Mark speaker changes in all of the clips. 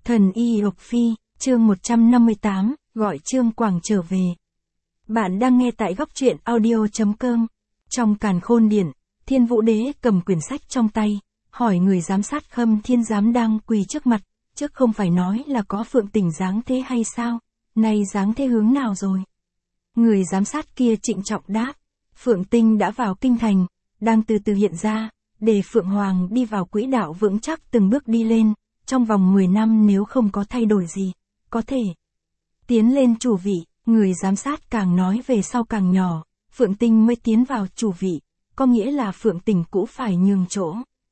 Speaker 1: Thần Y Lộc Phi, chương 158, gọi Trương Quảng trở về. Bạn đang nghe tại góc truyện audio.com. Trong Càn Khôn Điển, Thiên Vũ Đế cầm quyển sách trong tay, hỏi người giám sát Khâm Thiên Giám đang quỳ trước mặt, trước không phải nói là có Phượng Tỉnh dáng thế hay sao, nay dáng thế hướng nào rồi? Người giám sát kia trịnh trọng đáp, Phượng Tinh đã vào kinh thành, đang từ từ hiện ra, để Phượng Hoàng đi vào quỹ đạo vững chắc từng bước đi lên, trong vòng 10 năm nếu không có thay đổi gì, có thể tiến lên chủ vị. Người giám sát càng nói về sau càng nhỏ, Phượng Tinh mới tiến vào chủ vị, có nghĩa là Phượng Tỉnh cũ phải nhường chỗ.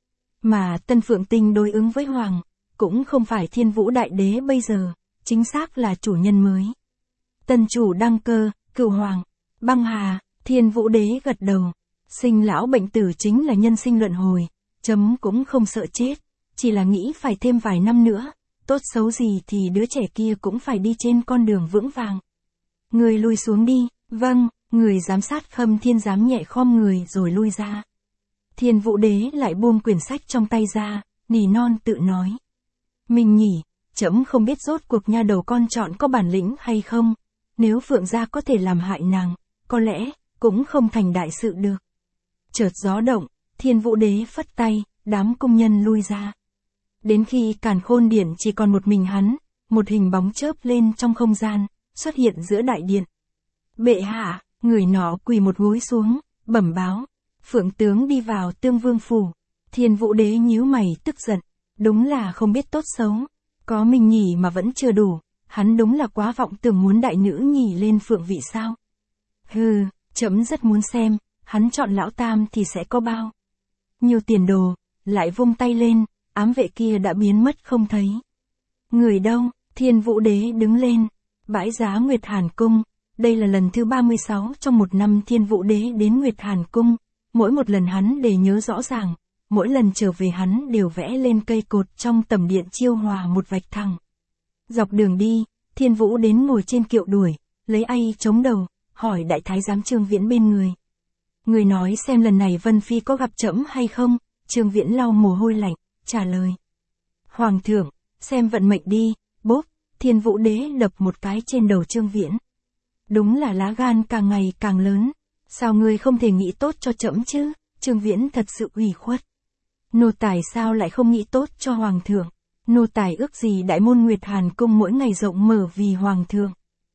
Speaker 1: Mà tân Phượng Tinh đối ứng với Hoàng, cũng không phải Thiên Vũ Đại Đế bây giờ, chính xác là chủ nhân mới. Tân chủ đăng cơ, cửu Hoàng, băng hà, Thiên Vũ Đế gật đầu, sinh lão bệnh tử chính là nhân sinh luận hồi, chấm cũng không sợ chết, chỉ là nghĩ phải thêm vài năm nữa, tốt xấu gì thì đứa trẻ kia cũng phải đi trên con đường vững vàng. Người lui xuống đi, vâng, người giám sát Khâm Thiên Giám nhẹ khom người rồi lui ra. Thiên Vũ Đế lại buông quyển sách trong tay ra, nỉ non tự nói. Mình nhỉ, trẫm không biết rốt cuộc nha đầu con chọn có bản lĩnh hay không, nếu Phượng gia có thể làm hại nàng, có lẽ, cũng không thành đại sự được. Chợt gió động, Thiên Vũ Đế phất tay, đám công nhân lui ra. Đến khi Càn Khôn Điển chỉ còn một mình hắn, một hình bóng chớp lên trong không gian, xuất hiện giữa đại điện. Bệ hạ, người nọ quỳ một gối xuống, bẩm báo. Phượng tướng đi vào Tương Vương phủ. Thiên Vũ Đế nhíu mày tức giận. Đúng là không biết tốt xấu. Có mình nhỉ mà vẫn chưa đủ. Hắn đúng là quá vọng tưởng muốn đại nữ nhỉ lên phượng vị sao. Hừ, trẫm rất muốn xem, hắn chọn lão tam thì sẽ có bao nhiều tiền đồ. Lại vung tay lên, ám vệ kia đã biến mất không thấy. Người đâu? Thiên Vũ Đế đứng lên. Bãi giá Nguyệt Hàn Cung, đây là lần thứ 36 trong một năm Thiên Vũ Đế đến Nguyệt Hàn Cung, mỗi một lần hắn đều nhớ rõ ràng, mỗi lần trở về hắn đều vẽ lên cây cột trong tầm điện chiêu hòa một vạch thẳng. Dọc đường đi, Thiên Vũ đến ngồi trên kiệu đuổi, lấy ai chống đầu, hỏi đại thái giám Trương Viễn bên người. Người nói xem lần này Vân Phi có gặp trẫm hay không, Trương Viễn lau mồ hôi lạnh, trả lời. Hoàng thượng, xem vận mệnh đi, bốp. Thiên Vũ Đế đập một cái trên đầu Trương Viễn. Đúng là lá gan càng ngày càng lớn. Sao ngươi không thể nghĩ tốt cho trẫm chứ? Trương Viễn thật sự ủy khuất. Nô tài sao lại không nghĩ tốt cho Hoàng thượng? Nô tài ước gì đại môn Nguyệt Hàn Cung mỗi ngày rộng mở vì Hoàng thượng.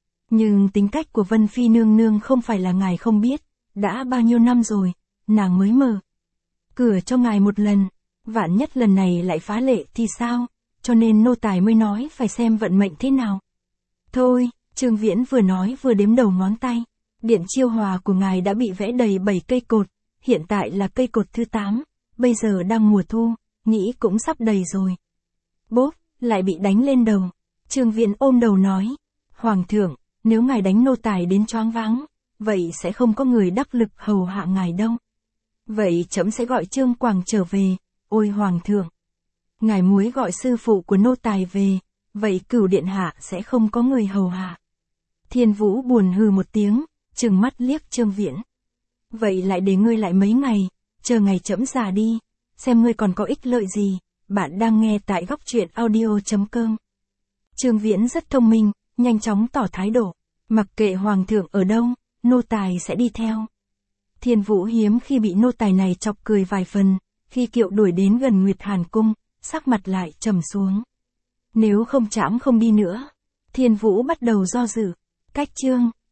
Speaker 1: Nhưng tính cách của Vân Phi nương nương không phải là ngài không biết. Đã bao nhiêu năm rồi, nàng mới mở cửa cho ngài một lần. Vạn nhất lần này lại phá lệ thì sao? Cho nên nô tài mới nói phải xem vận mệnh thế nào. Thôi, Trương Viễn vừa nói vừa đếm đầu ngón tay. Điện chiêu hòa của ngài đã bị vẽ đầy 7 cây cột, hiện tại là cây cột thứ 8, bây giờ đang mùa thu, nghĩ cũng sắp đầy rồi. Bốp, lại bị đánh lên đầu. Trương Viễn ôm đầu nói, Hoàng thượng, nếu ngài đánh nô tài đến choáng váng, vậy sẽ không có người đắc lực hầu hạ ngài đâu. Vậy trẫm sẽ gọi Trương Quảng trở về, ôi Hoàng thượng. Ngài muối gọi sư phụ của nô tài về, vậy Cửu điện hạ sẽ không có người hầu hạ. Thiên Vũ buồn hừ một tiếng, trừng mắt liếc Trương Viễn. Vậy lại để ngươi lại mấy ngày, chờ ngày trẫm già đi, xem ngươi còn có ích lợi gì. Bạn đang nghe tại góc truyện audio.com. Trương Viễn rất thông minh, nhanh chóng tỏ thái độ, mặc kệ Hoàng thượng ở đâu, nô tài sẽ đi theo. Thiên Vũ hiếm khi bị nô tài này chọc cười vài phần, khi kiệu đuổi đến gần Nguyệt Hàn Cung, sắc mặt lại trầm xuống. Nếu không trẫm không đi nữa. Thiên Vũ bắt đầu do dự. Cách chương